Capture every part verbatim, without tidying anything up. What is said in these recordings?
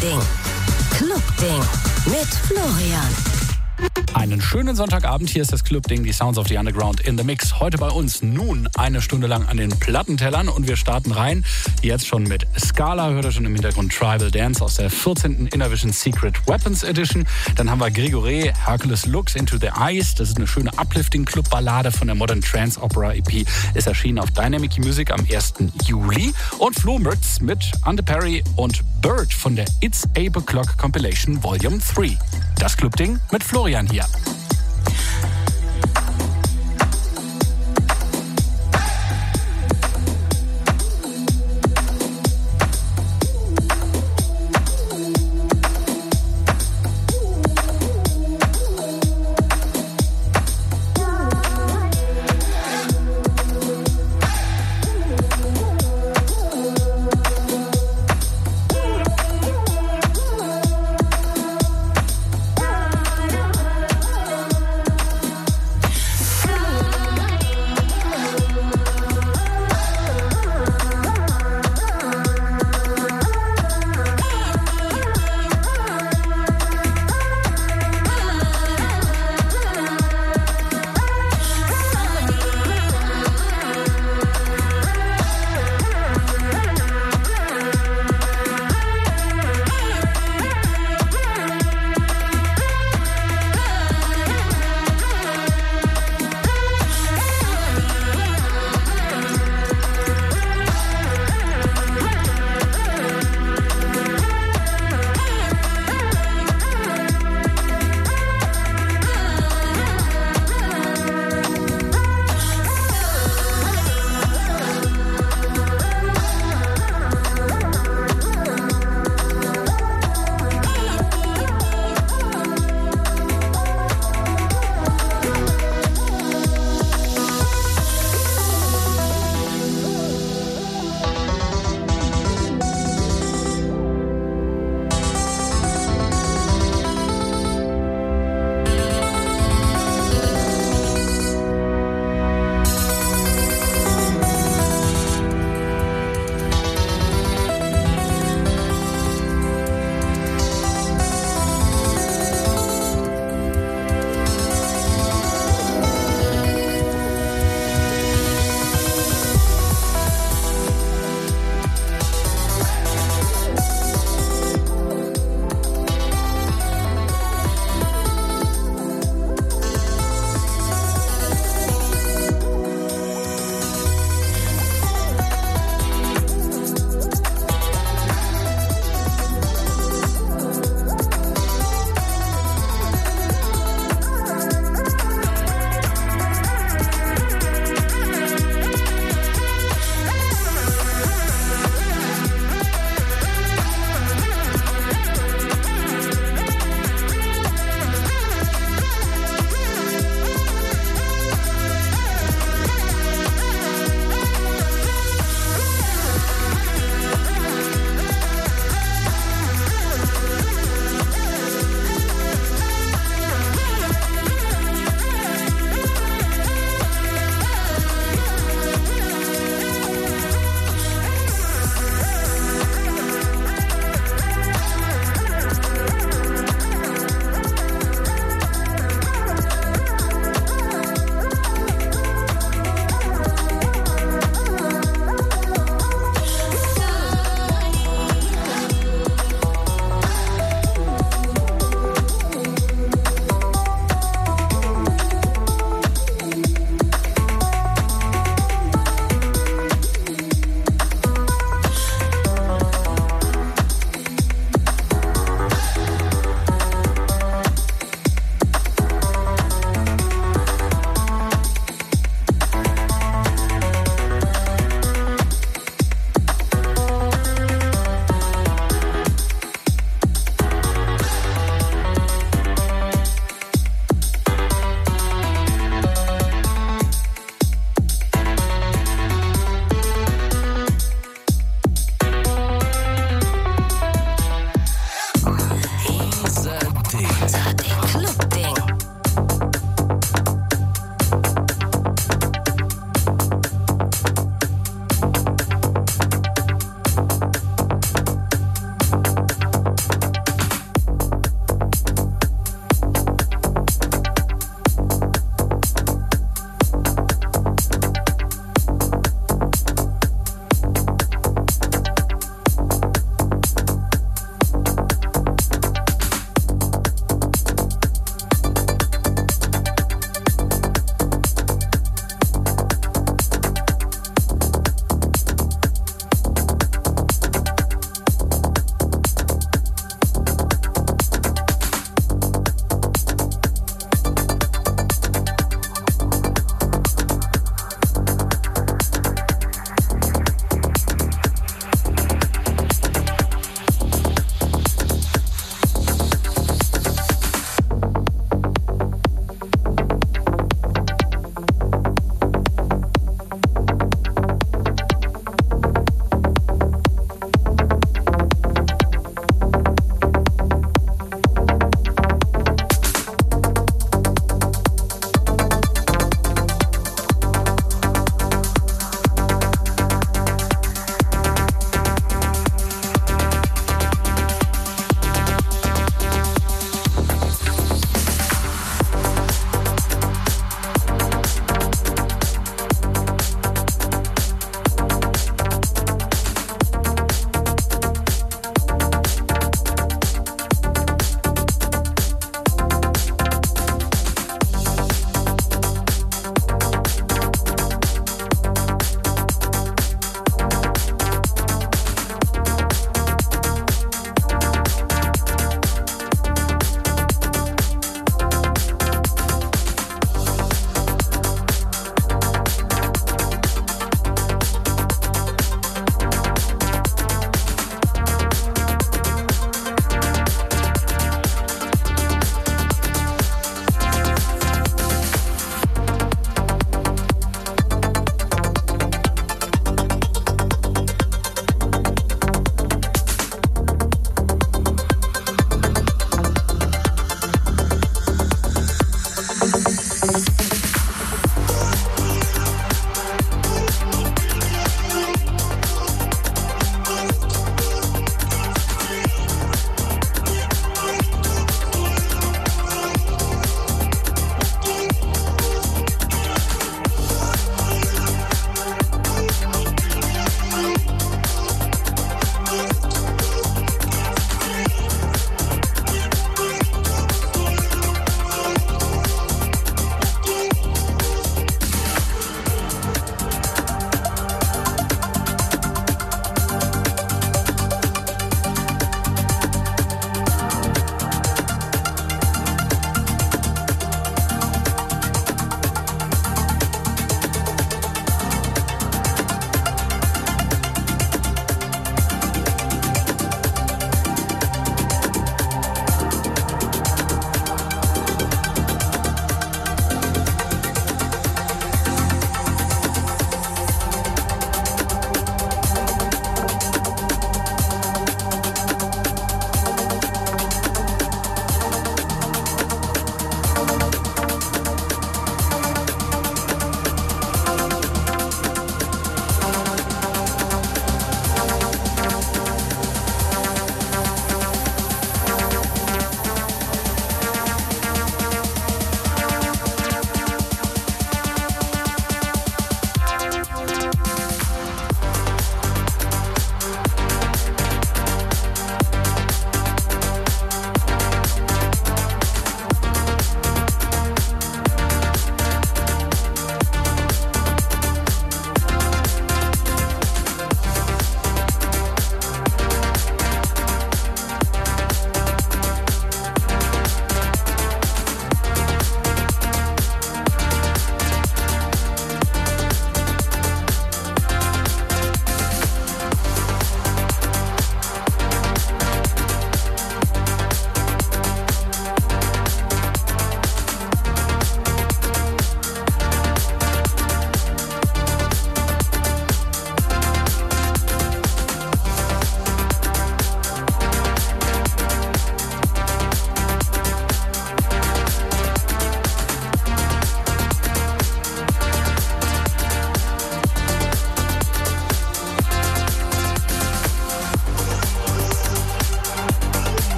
Ding. Club-Ding mit Florian. Einen schönen Sonntagabend, hier ist das Club-Ding, die Sounds of the Underground in the Mix. Heute bei uns nun eine Stunde lang an den Plattentellern und wir starten rein. Jetzt schon mit Scala, hört ihr schon im Hintergrund Tribal Dance aus der vierzehnten Innervision Secret Weapons Edition. Dann haben wir Gregoré, Hercules Looks Into the Eyes. Das ist eine schöne Uplifting-Club-Ballade von der Modern Trance Opera E P. Ist erschienen auf Dynamic Music am ersten Juli. Und Flo Mertz mit Ante Perry und Bird von der It's Eight O'Clock Compilation Volume drei. Das Club-Ding mit Florian hier. Bye.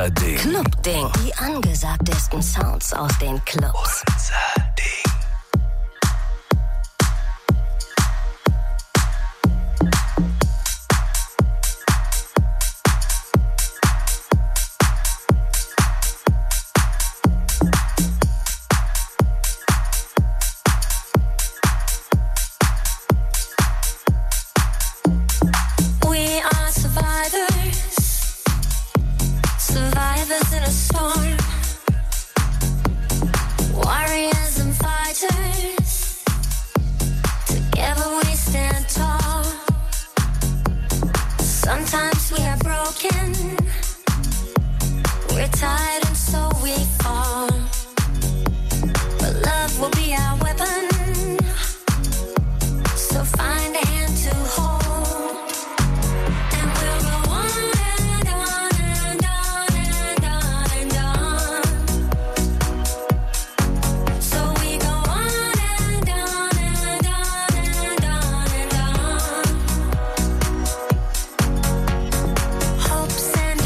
Unser Ding. Clubding. Die angesagtesten Sounds aus den Clubs. Unser Ding. Hopes and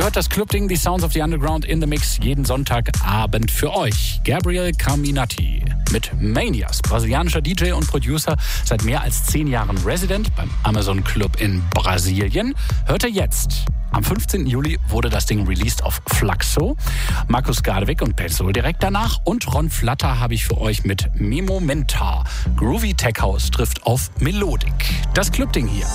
hört das Clubding, die Sounds of the Underground in the Mix, jeden Sonntagabend für euch. Gabriel Caminati mit Manias, brasilianischer D J und Producer, seit mehr als zehn Jahren Resident beim Amazon Club in Brasilien. Hört er jetzt. Am fünfzehnten Juli wurde das Ding released auf Flaxo. Markus Gardewig und Petzol direkt danach. Und Ron Flatter habe ich für euch mit Memo Mentar. Groovy Tech House trifft auf Melodic. Das Clubding hier.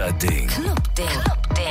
Unser Ding. Clubding. Clubding.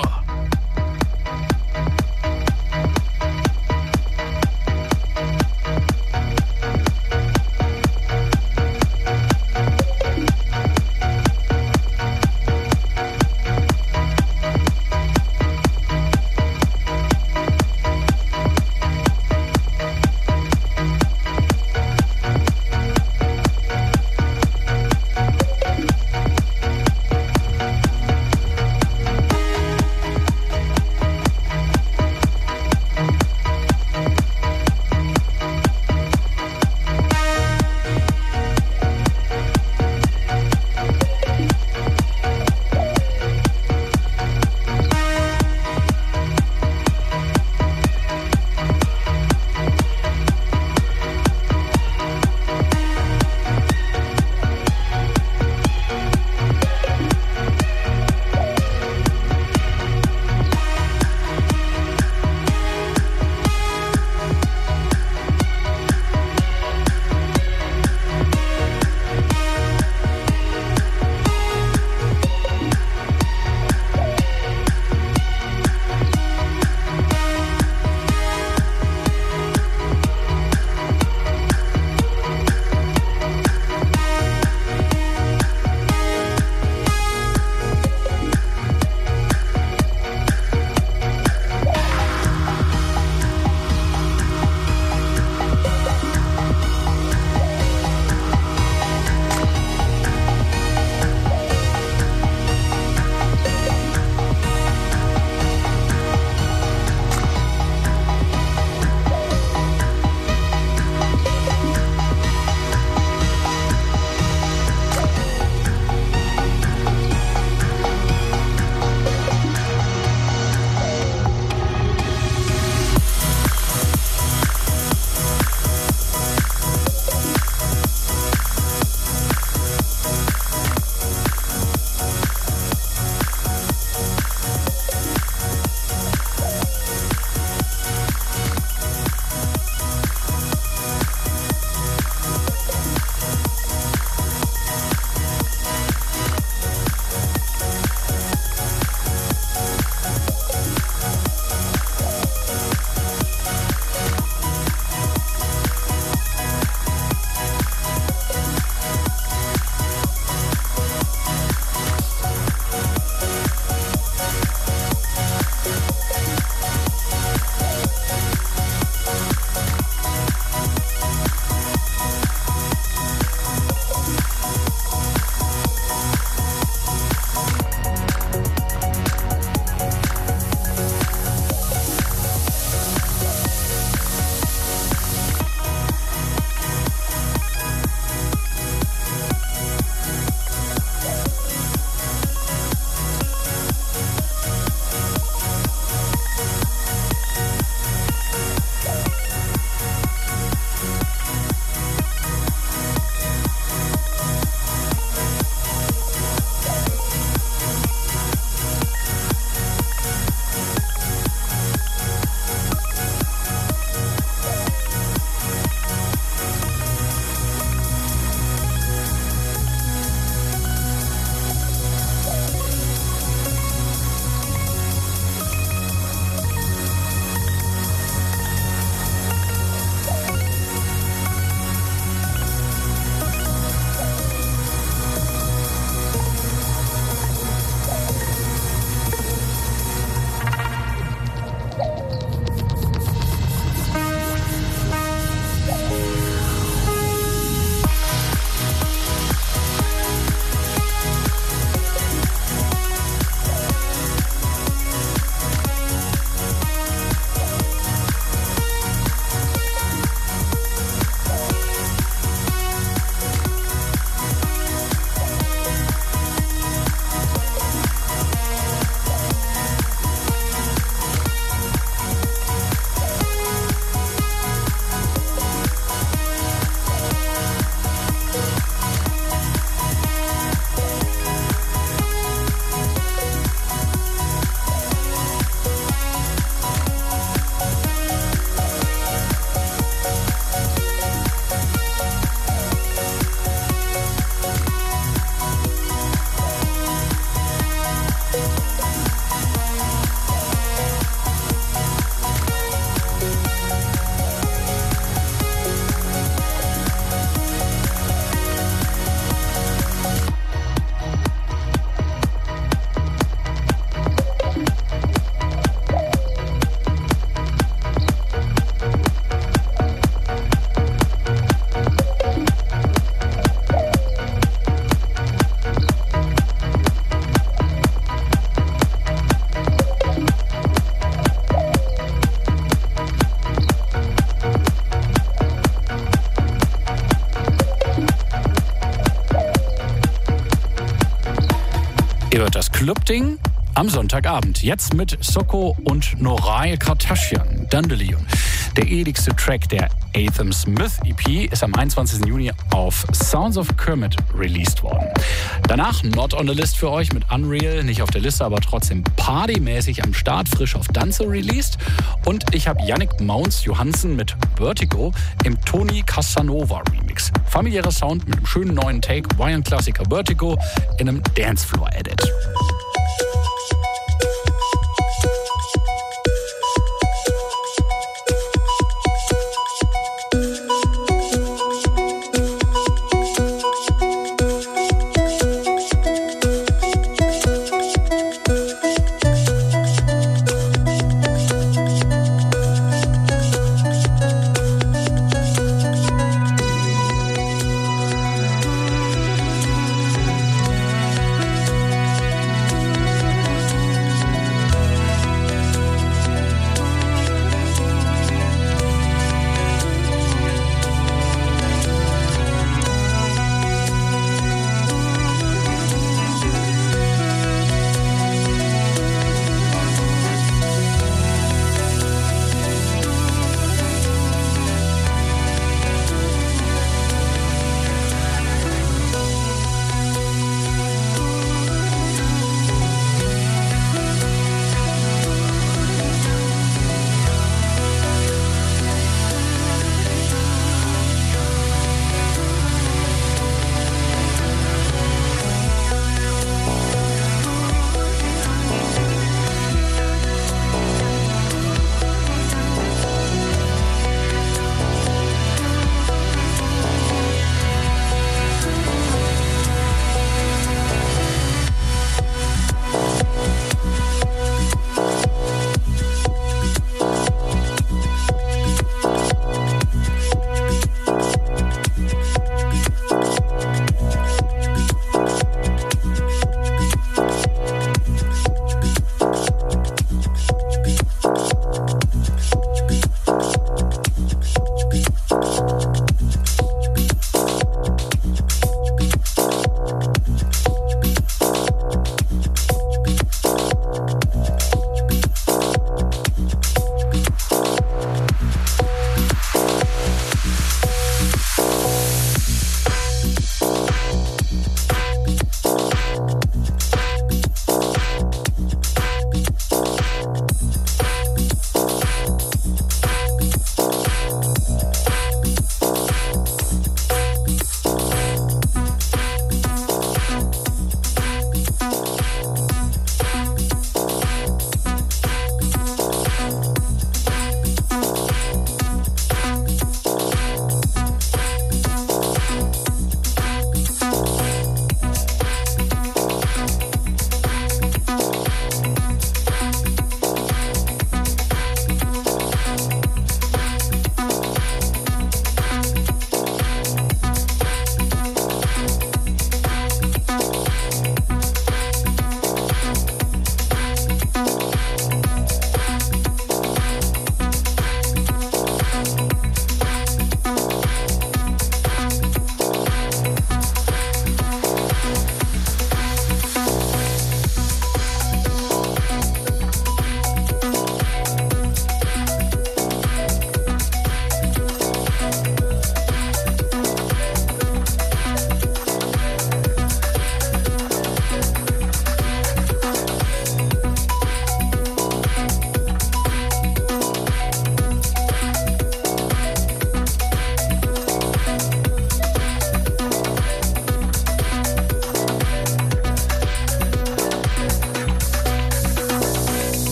Clubding am Sonntagabend. Jetzt mit Soko und Norai Kardashian, Dandelion. Der edigste Track der Atham Smith E P ist am einundzwanzigsten Juni auf Sounds of Kermit released worden. Danach Not on the List für euch mit Unreal, nicht auf der Liste, aber trotzdem partymäßig am Start, frisch auf Danze released. Und ich habe Yannick Mounds Johansen mit Vertigo im Tony Casanova Remix. Familiärer Sound mit einem schönen neuen Take, Wayne-Klassiker Vertigo in einem Dancefloor-Edit.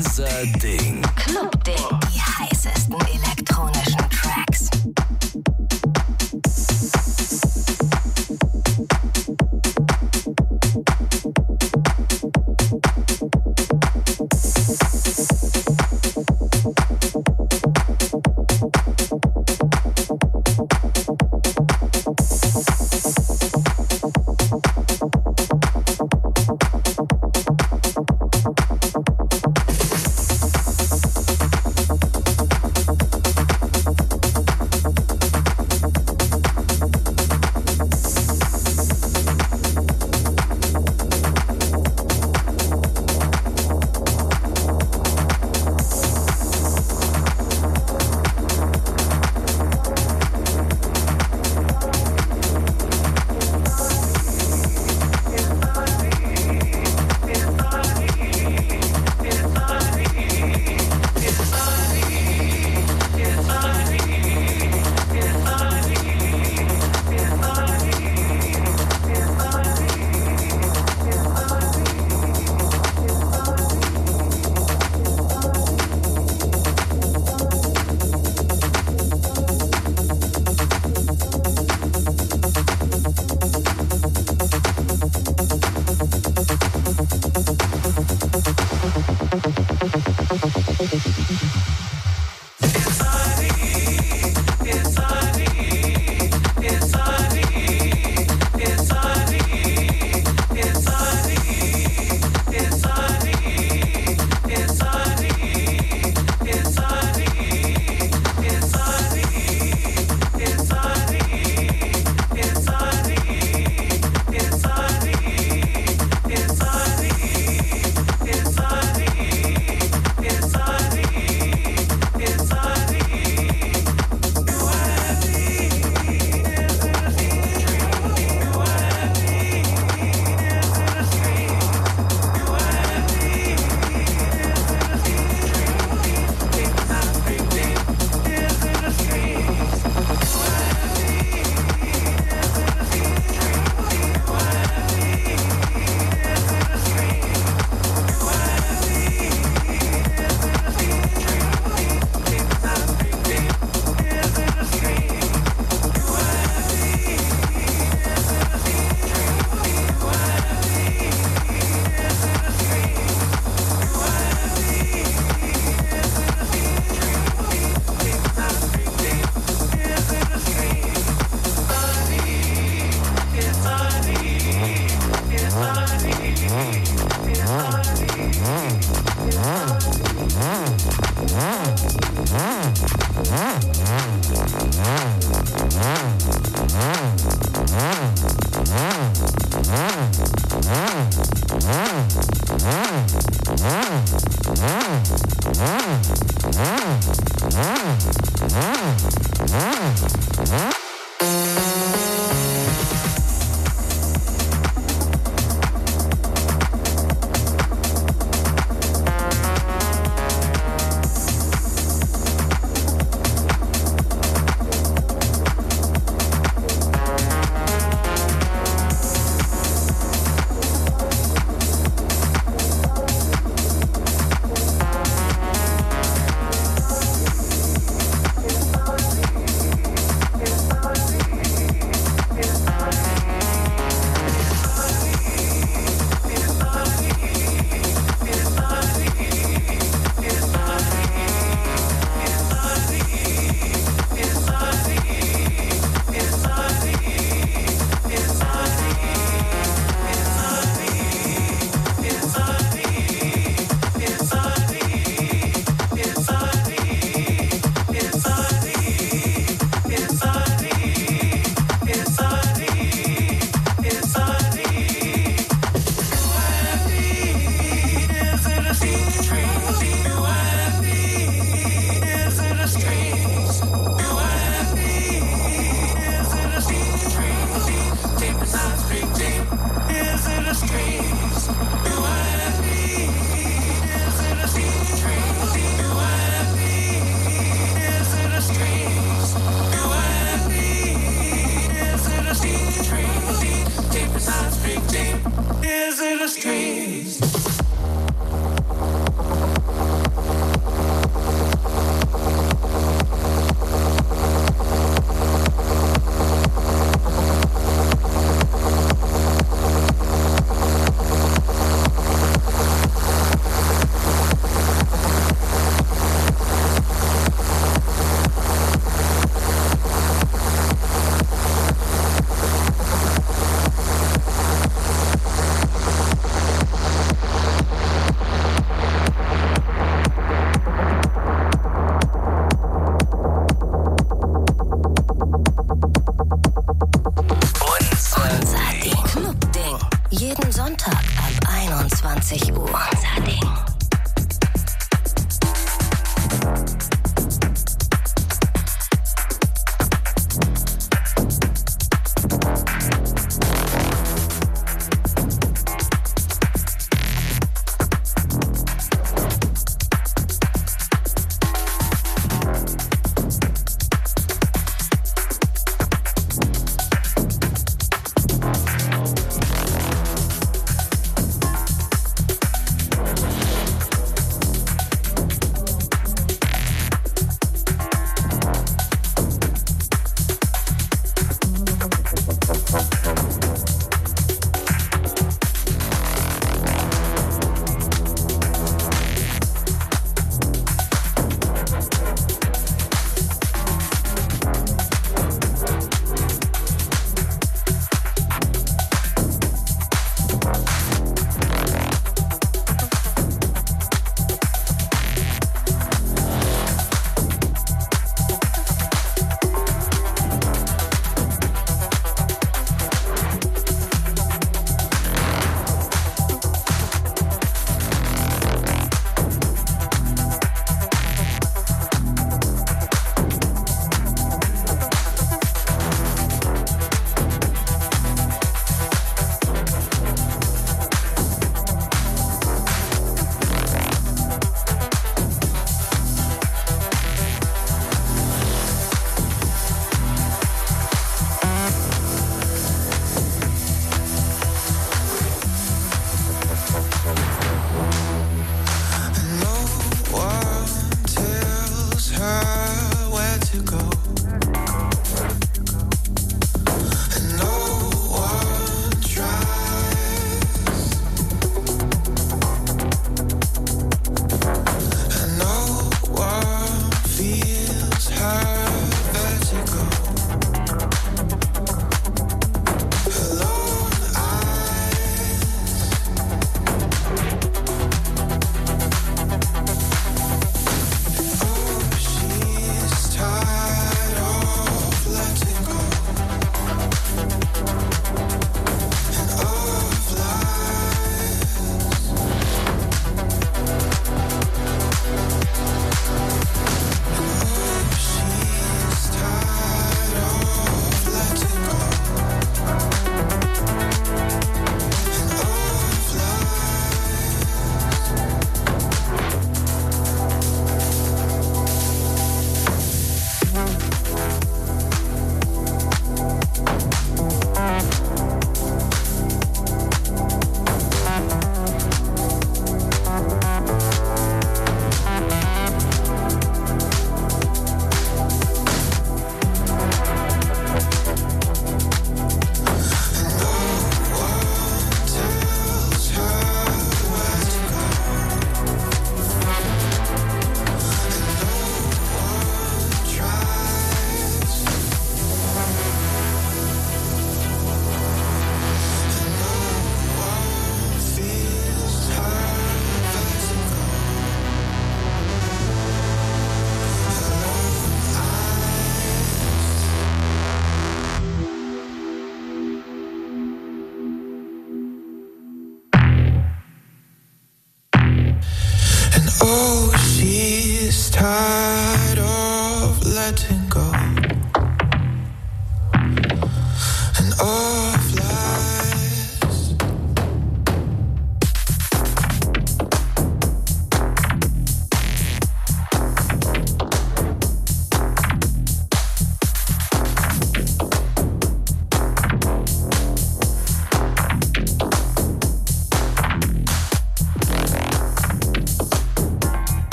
Unser Ding. Club-Ding. Die heißesten elektronischen Tracks.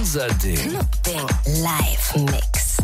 Unser Ding. Club-Ding Live-Mix.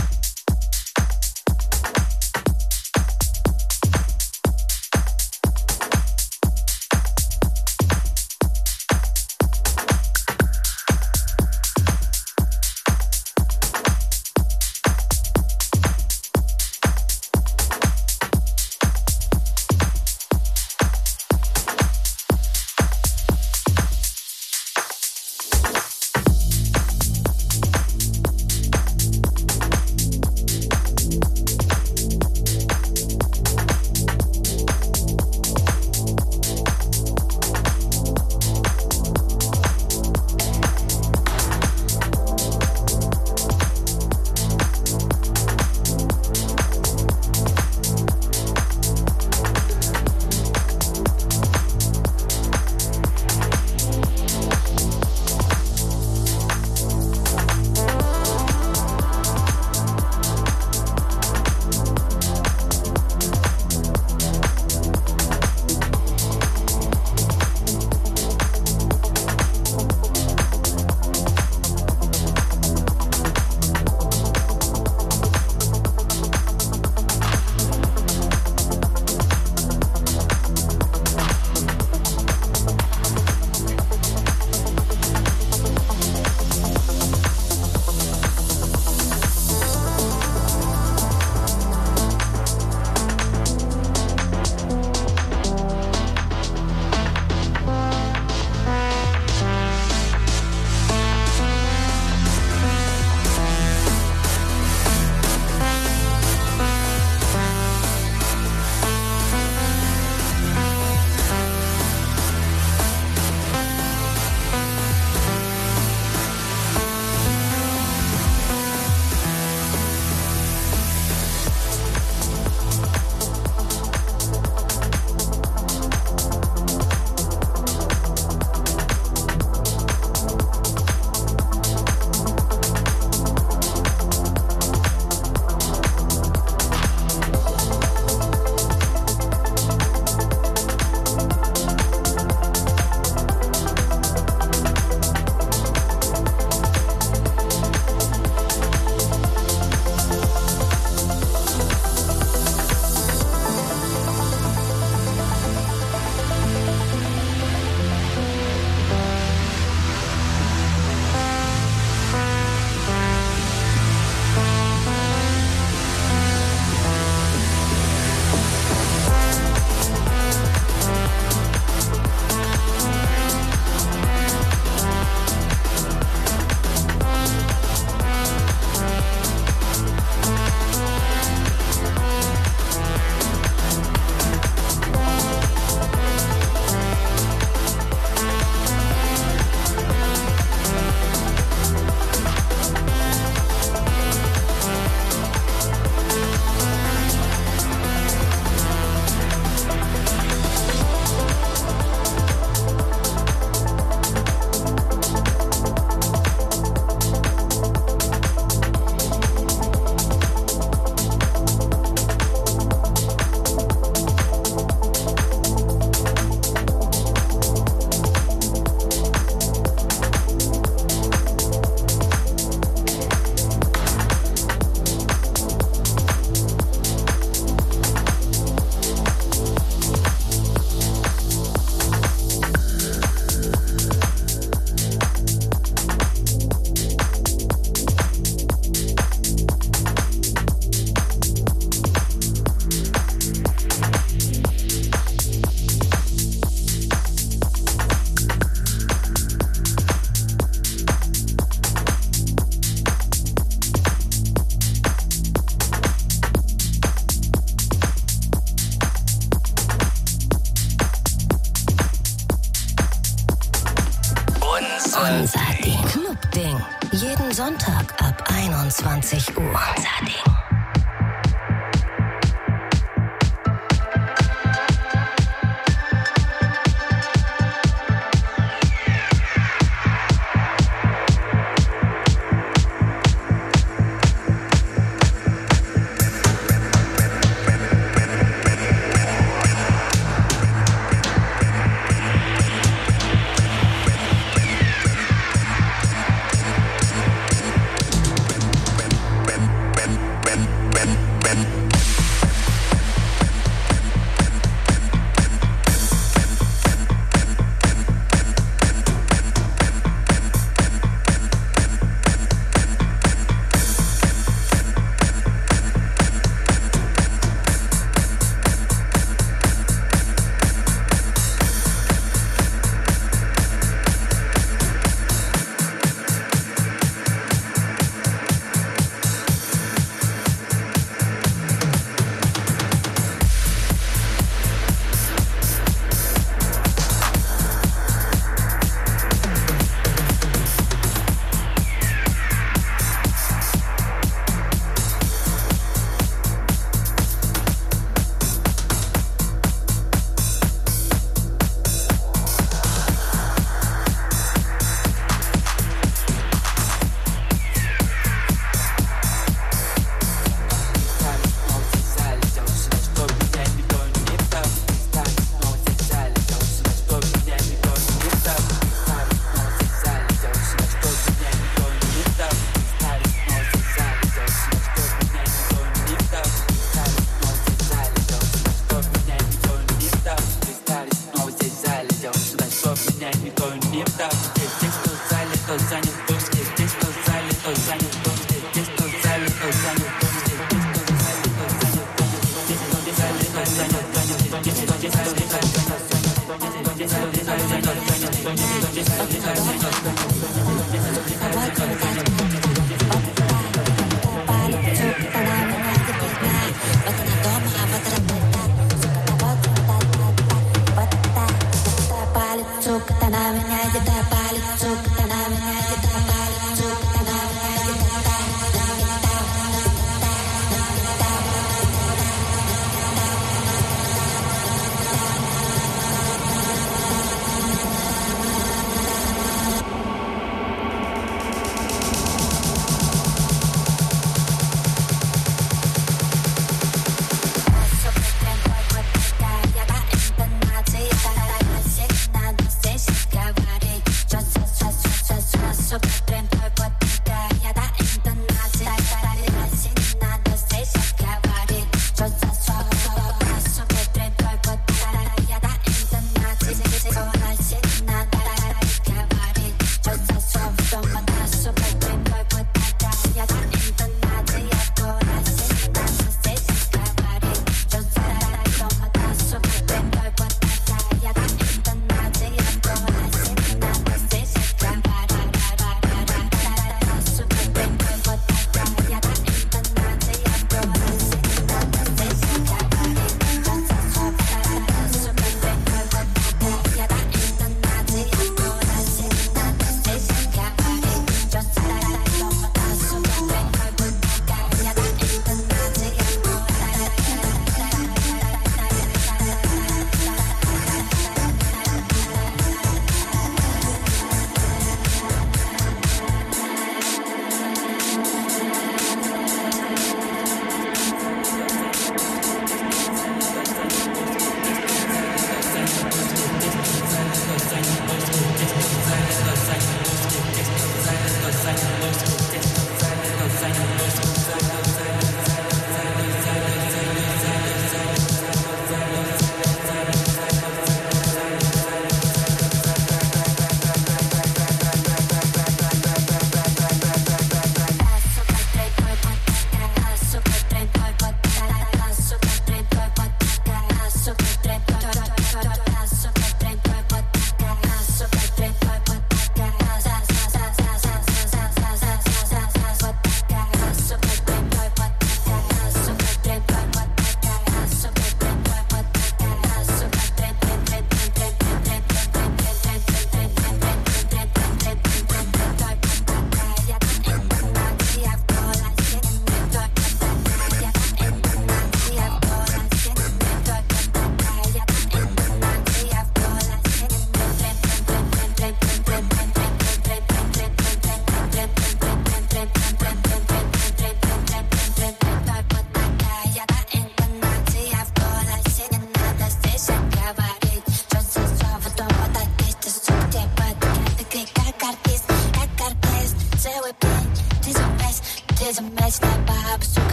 Unser Ding. Club-Ding. Jeden Sonntag ab einundzwanzig Uhr. Unser Ding.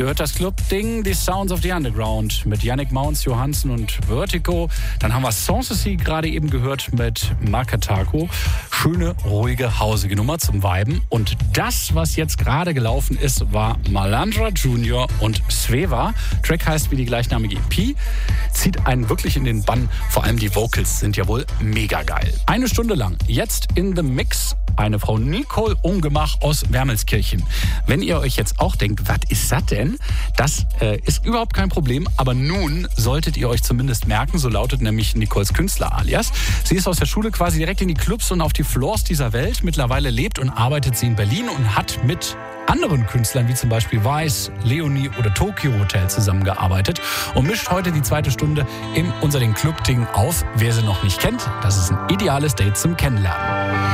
Ihr hört das Club-Ding, die Sounds of the Underground mit Yannick Mounds, Johansen und Vertigo. Dann haben wir Sanssouci gerade eben gehört mit Makatako. Schöne, ruhige, hausige Nummer zum Viben. Und das, was jetzt gerade gelaufen ist, war Malandra Junior und Sveva. Track heißt wie die gleichnamige E P. Zieht einen wirklich in den Bann. Vor allem die Vocals sind ja wohl mega geil. Eine Stunde lang. Jetzt in the Mix. Eine Frau Nicole Ungemach aus Wermelskirchen. Wenn ihr euch jetzt auch denkt, was ist das denn? Das äh, ist überhaupt kein Problem, aber nun solltet ihr euch zumindest merken, so lautet nämlich Nicoles Künstler-Alias. Sie ist aus der Schule quasi direkt in die Clubs und auf die Floors dieser Welt. Mittlerweile lebt und arbeitet sie in Berlin und hat mit anderen Künstlern wie zum Beispiel Weiß, Leonie oder Tokyo Hotel zusammengearbeitet und mischt heute die zweite Stunde im Unser den Club-Ding auf. Wer sie noch nicht kennt, das ist ein ideales Date zum Kennenlernen.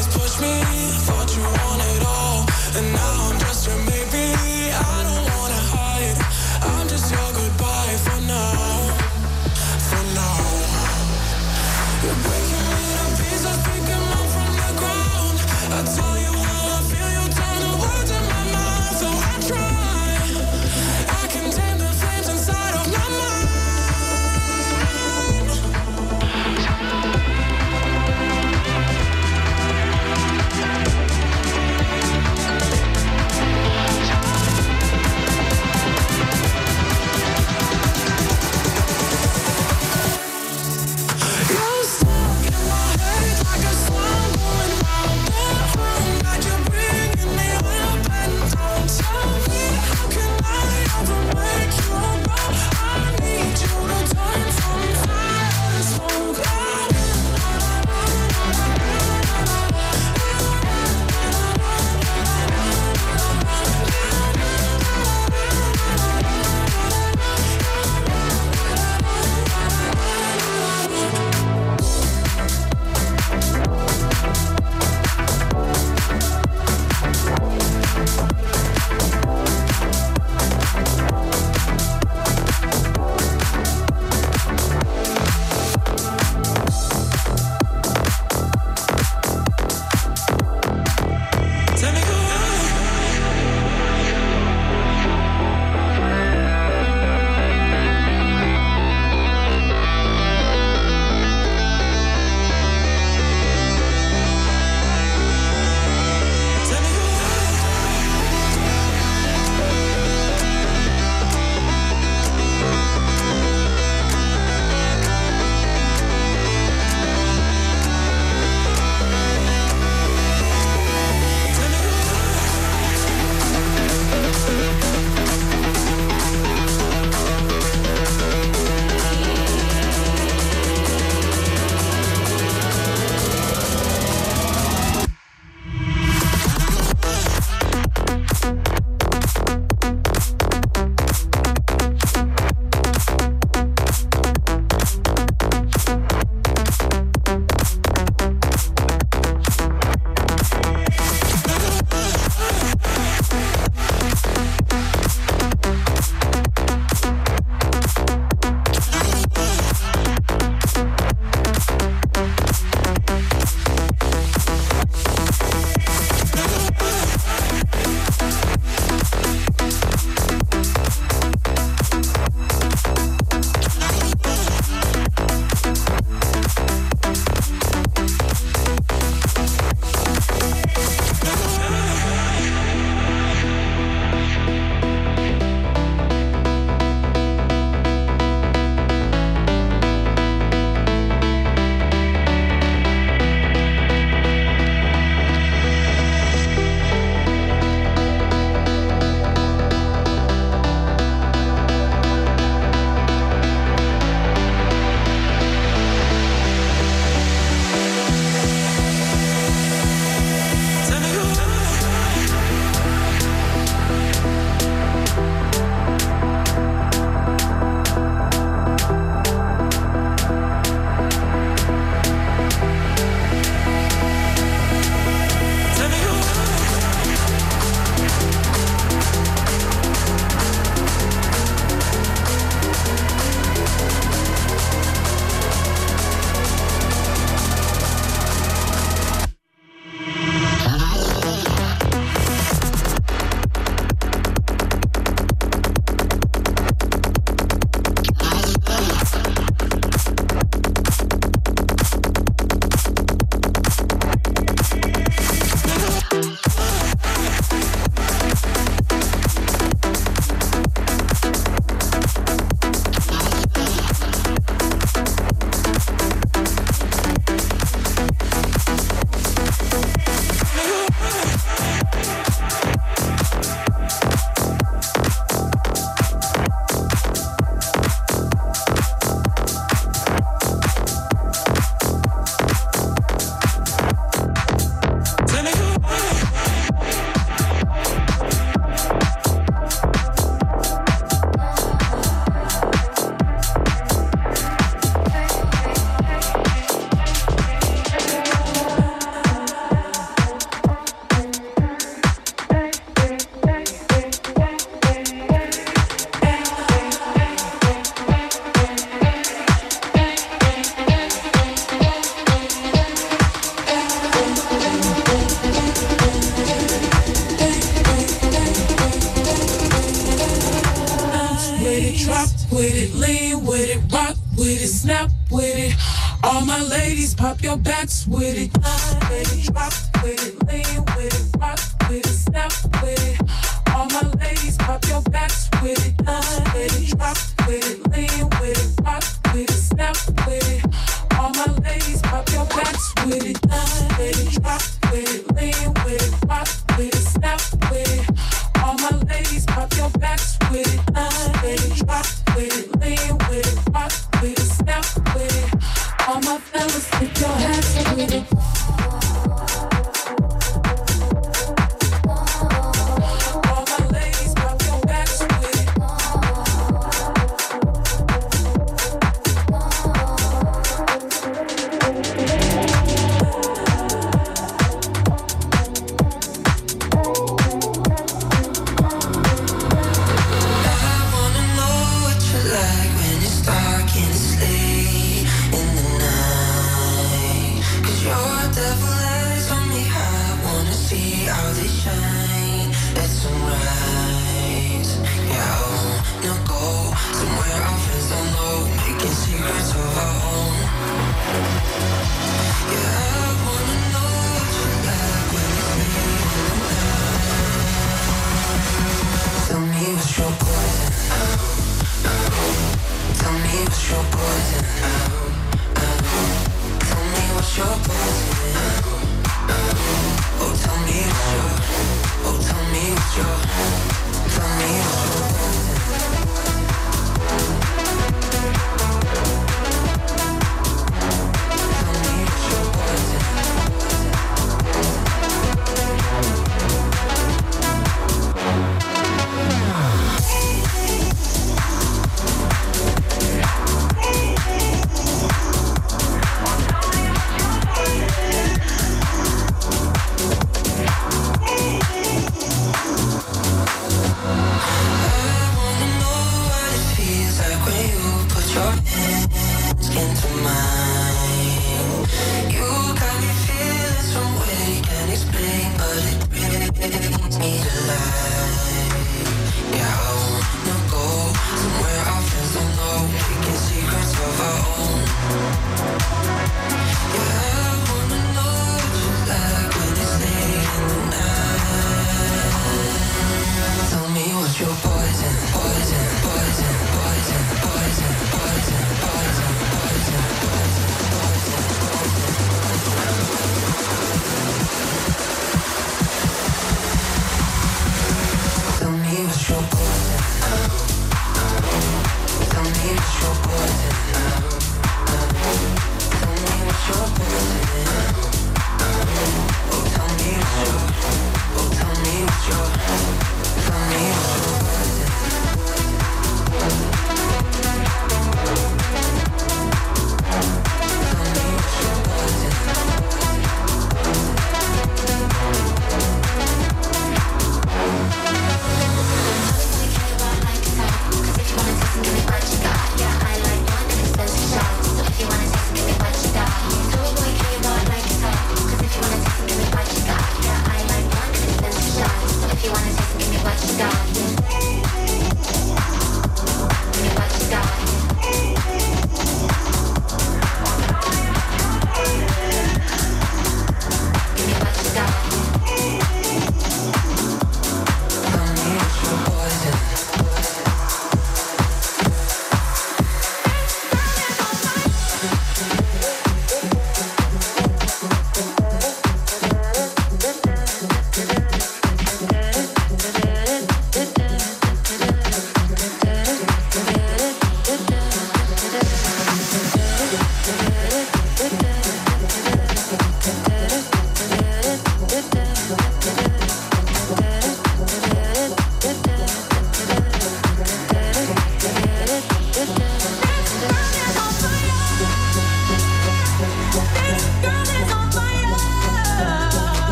Thought you wanted all, and now I'm just your maybe. I don't wanna snap with it. All my ladies, pop your backs with it. Baby, drop with it, lean with it, rock with it, snap with it. All my ladies, pop your backs with it. Baby, drop with it, lean with it, rock with it, snap with it. All my ladies, pop your backs with it. Baby, drop with it, lean with it, rock with it, snap with it. All my ladies, pop your backs with it. Baby, drop with it, lean with it, rock with it, snap with it. All my fellas, put your hands with it. All my ladies, pop your backs with it. Tell me what's your poison.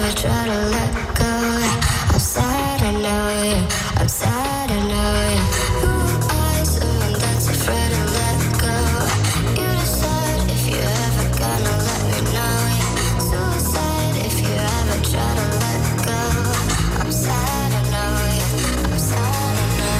ever try to let go. I'm sad, I know, yeah. I'm sad, I know, yeah. Who are someone that's afraid to let go? You decide if you ever gonna let me know, yeah. Suicide if you ever try to let go. I'm sad, I know, yeah. I'm sad, I know.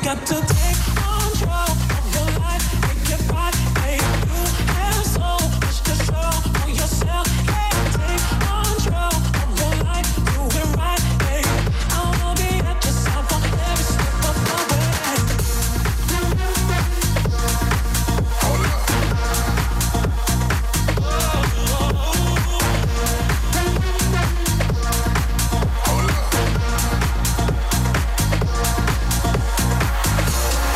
got to take control of your life, make it right, babe. You have so much to show for yourself. Yeah, take control of your life, do it right, babe. I wanna be at your side for every step of the way. Hold up. Hold up.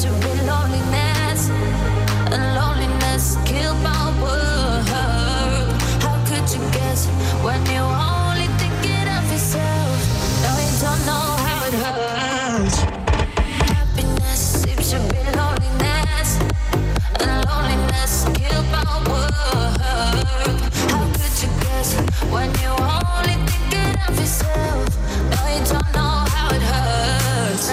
should be loneliness, and loneliness killed my world. How could you guess when you're only thinking of yourself? No, you don't know how it hurts. Happiness seems to be loneliness, and loneliness killed my world. How could you guess when you're only thinking of yourself? No, you don't know how it hurts.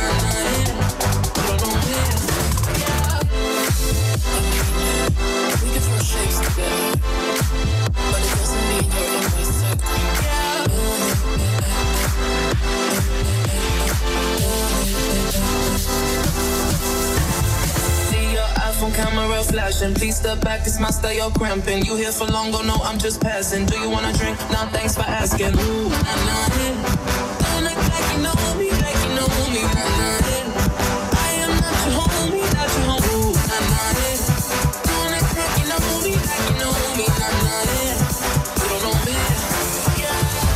Camera flashing, please step back, this my style, you're cramping. You here for long, go no, I'm just passing. Do you wanna drink? Nah, thanks for asking. Ooh, nah, nah, yeah. Don't act like you know me, like you know me, nah, nah, yeah. I am not your homie, not your homie, ooh, nah, nah, yeah. Don't act like you know me, like you know me, nah, nah, yeah. You don't know me, yeah.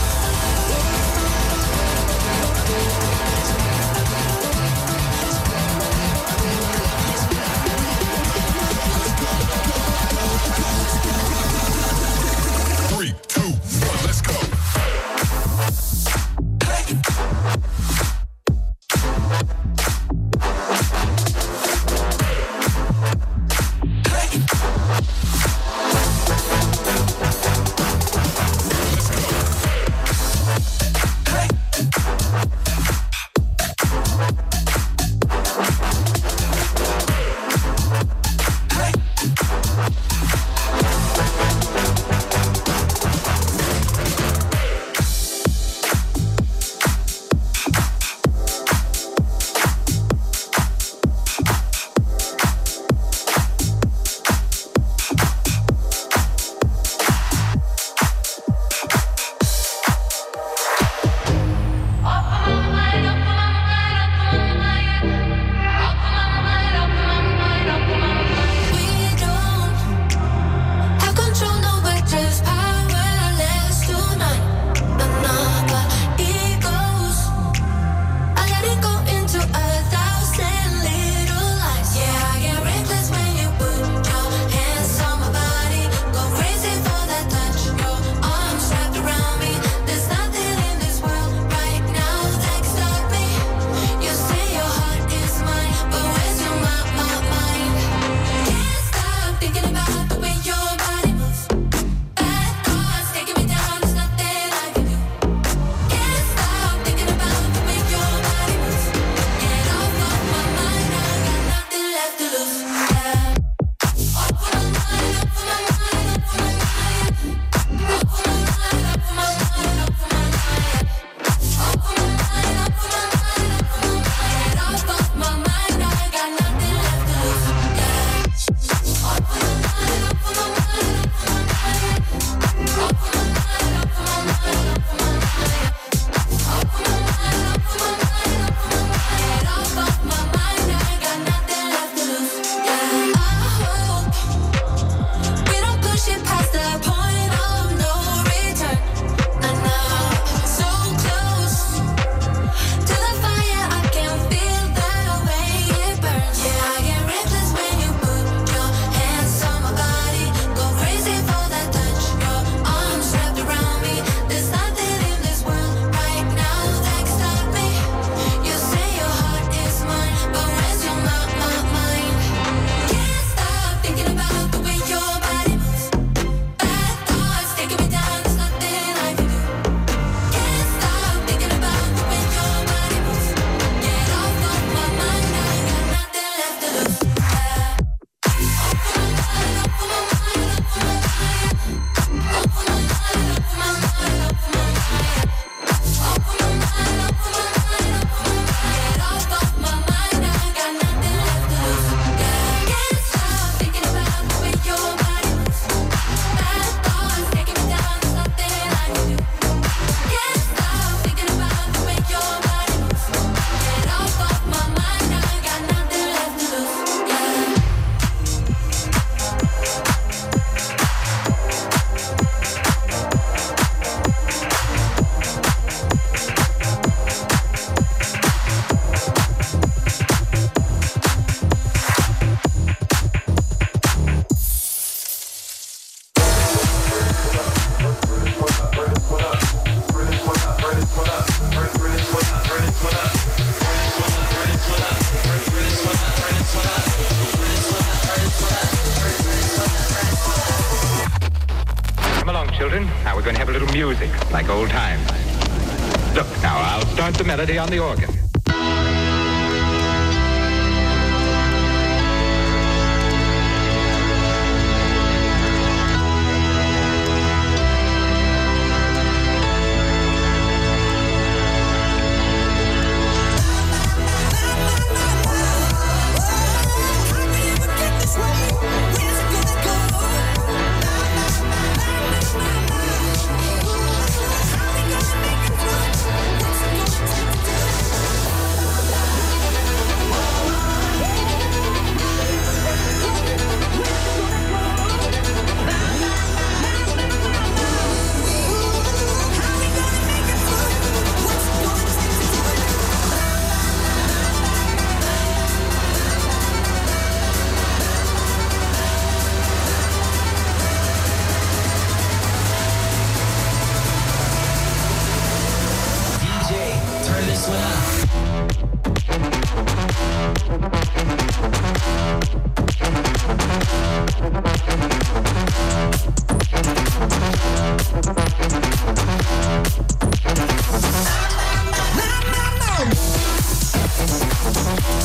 Three, two, one, let's go. children. Now we're going to have a little music, like old times. Look, now I'll start the melody on the organ.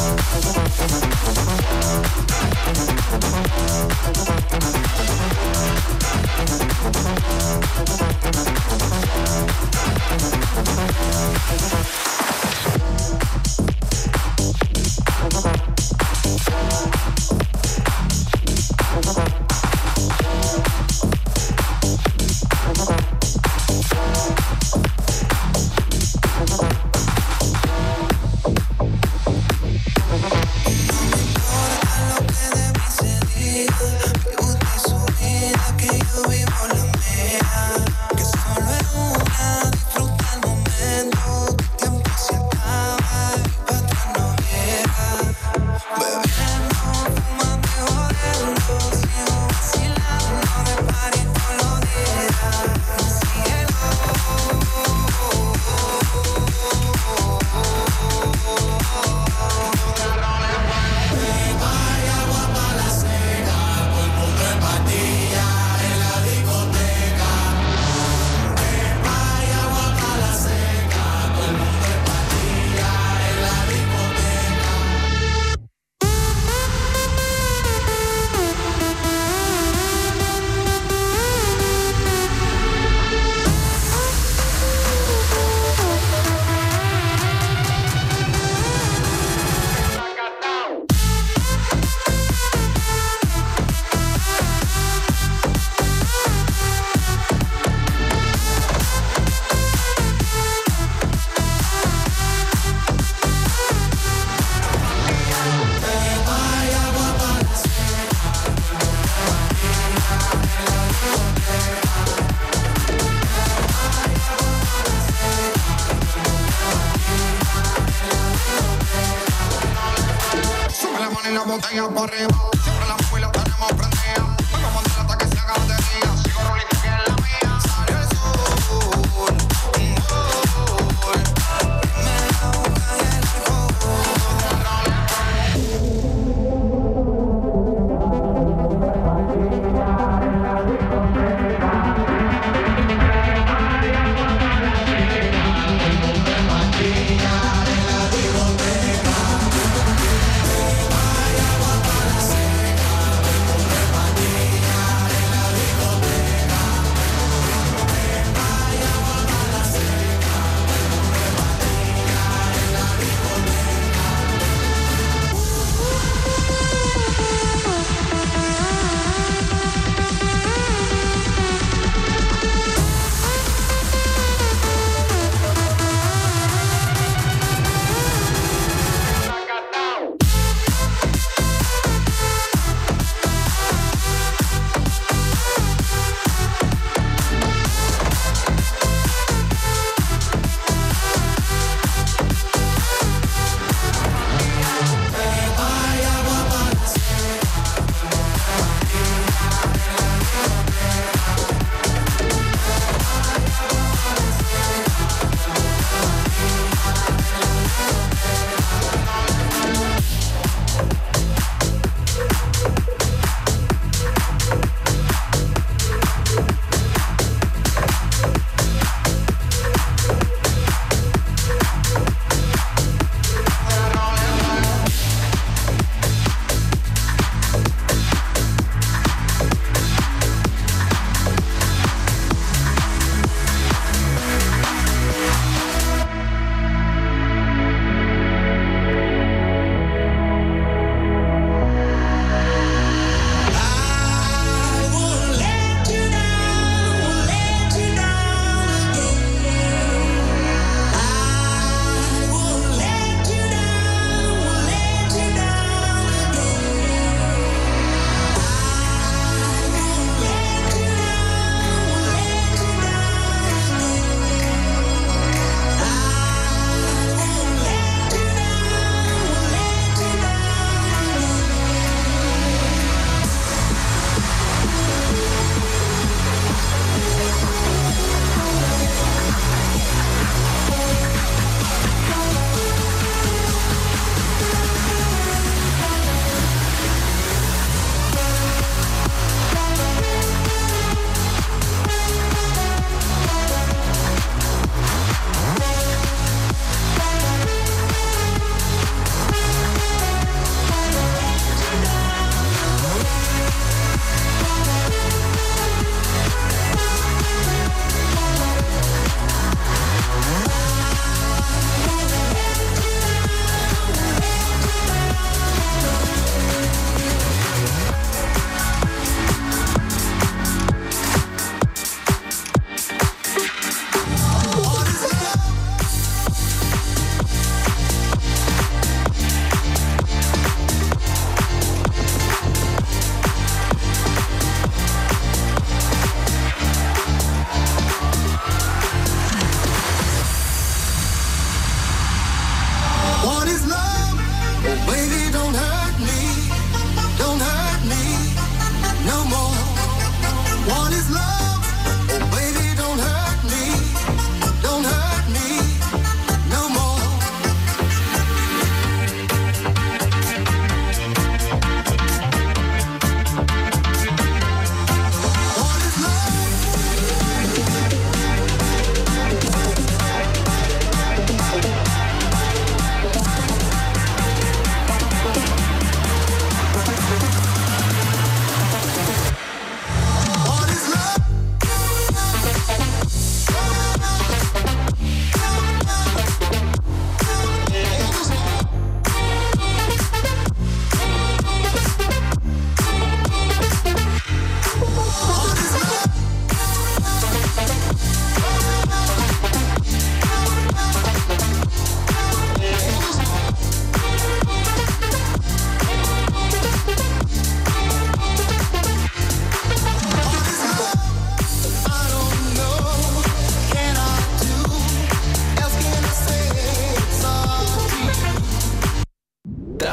botella por arriba. Siempre la mueve y la tenemos prendida. Vengo a montar hasta que se haga batería. Sigo rolling que es la mía. Sale el sol, un gol. Me la boca y el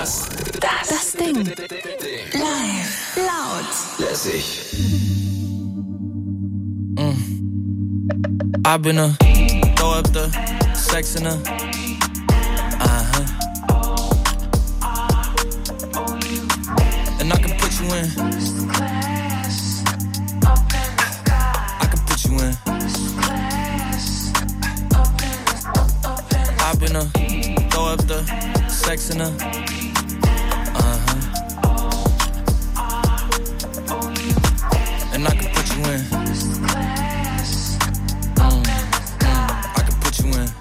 Das, das, das Ding. Live, laut, lässig. Mm. I've been a throw up the sex in a uh-huh. And I can put you in. I can put you in. I've been a throw up the sex in a uh-huh. And I can put you in. Mm, mm, I can put you in.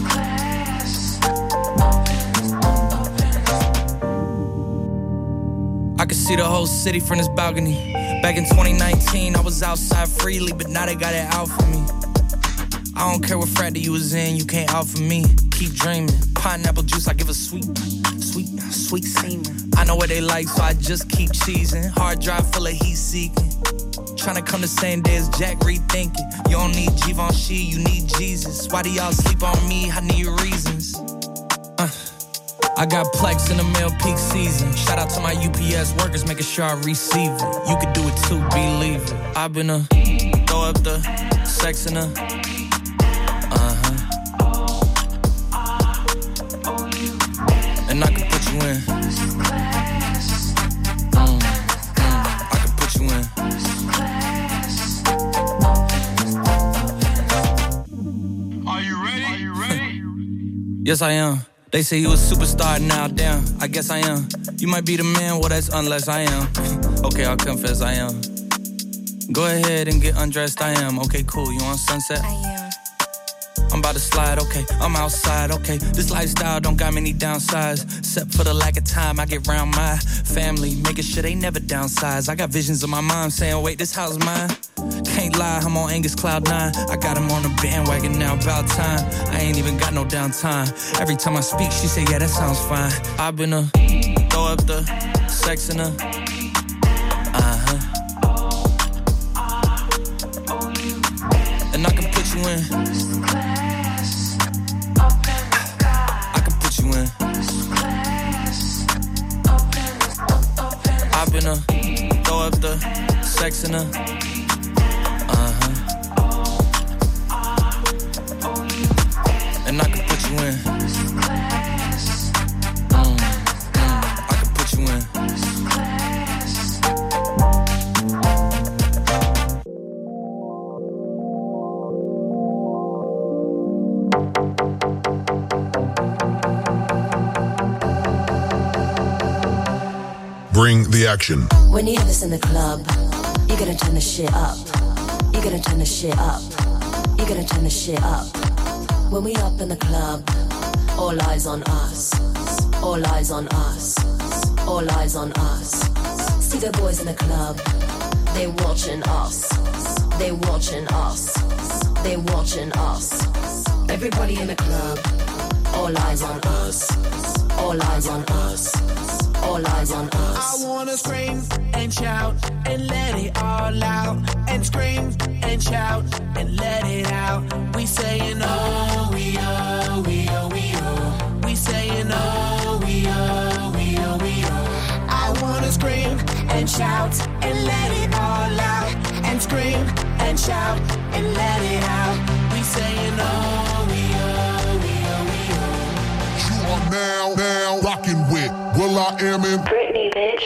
I can see the whole city from this balcony. Back in twenty nineteen, I was outside freely, but now they got it out for me. I don't care what frat you was in, you can't out for me. Keep dreaming. Pineapple juice, I give a sweet, sweet, sweet semen. I know what they like, so I just keep cheesing. Hard drive full of heat seeking. Tryna come the same day as Jack, rethinking. You don't need Givenchy, you need Jesus. Why do y'all sleep on me? I need reasons. Uh, I got Plex in the mail peak season. Shout out to my U P S workers, making sure I receive it. You can do it too, believe it. I've been a throw up the sex in a uh-huh. And I can put you in. Mm, mm, I can put you in. Are you ready? Are you ready? Yes, I am. They say you a superstar now, damn. I guess I am. You might be the man, well, that's unless I am. Okay, I'll confess I am. Go ahead and get undressed, I am. Okay, cool, you on Sunset? I am. I'm about to slide, okay, I'm outside, okay. This lifestyle don't got many downsides. Except for the lack of time I get around my family, making sure they never downsize. I got visions of my mom saying, wait, this house mine. Can't lie, I'm on Angus Cloud nine. I got him on the bandwagon now, about time. I ain't even got no downtime. Every time I speak, she say, yeah, that sounds fine. I've been a throw up the sex in a uh-huh. And I can put you in. I've been a throw up the sex in a uh-huh. And I can put you in. Mm, mm, I can put you in. Bring the action. When you have this in the club, you're gonna turn the shit up. You're gonna turn the shit up. You're gonna turn the shit up. When we up in the club, all eyes on us. All eyes on us. All eyes on us. See the boys in the club, they watching us. They watching us. They watching us. Everybody in the club, all eyes on us. All eyes on us. All eyes on us. I wanna scream and shout and let it all out. And scream and shout and let it out. We saying oh, we oh, we oh, we oh. We saying oh, we oh, we oh, we oh. I wanna scream and shout and let it all out. And scream and shout and let it out. We saying oh, we oh, we oh, we oh. You are now, now rocking with Will I Am in Britney, bitch.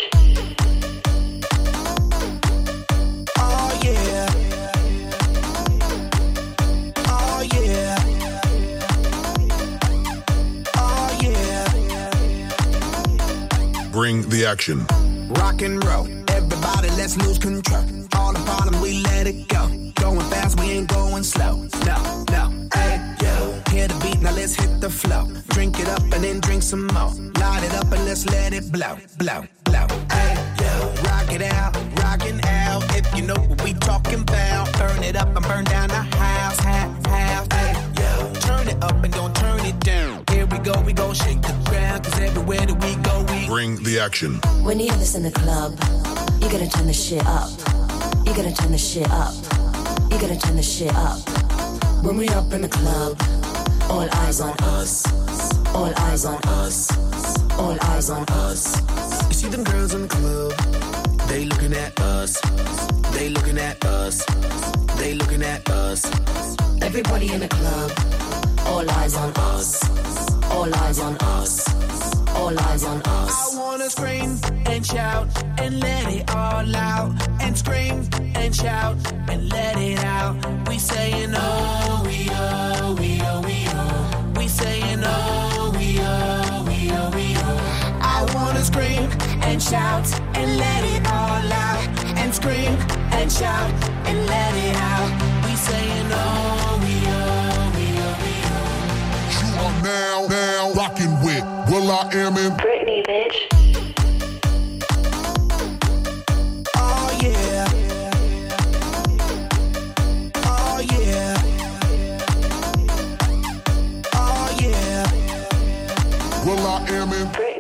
Oh yeah. Oh yeah. Oh yeah. Bring the action. Rock and roll. Everybody, let's lose control. All the bottom, we let it go. Going fast, we ain't going slow. No, no. Hey, yo. Hear the beat, now let's hit the flow. Drink it up and then drink some more. Light it up and let's let it blow, blow, blow. Hey, yo. Rock it out, rockin' out. If you know what we talking about. Burn it up and burn down the house, half, half. Hey, yo. Turn it up and don't turn it down. Here we go, we gon' shake the ground. Cause everywhere that we go, we Bring the action. When you have this in the club, you're gonna turn the shit up. You're gonna turn the shit up. You're gonna turn the shit up. When we up in the club, all eyes on us. All eyes on us. All eyes on us. You see them girls in the club, they looking at us. They looking at us. They looking at us. Everybody in the club. All eyes on us. All eyes on us. All eyes on us. I wanna scream and shout and let it all out. And scream and shout and let it out. We saying oh, we oh, we oh, we oh. We saying oh, we oh, we oh, we oh. I wanna scream and shout and let it all out. And scream and shout and let it out. We saying oh, we oh, we oh, we oh. You are now, now rocking with Will I Am in Britney, bitch. Oh yeah. Oh yeah. Oh yeah. Will I Am in Britney.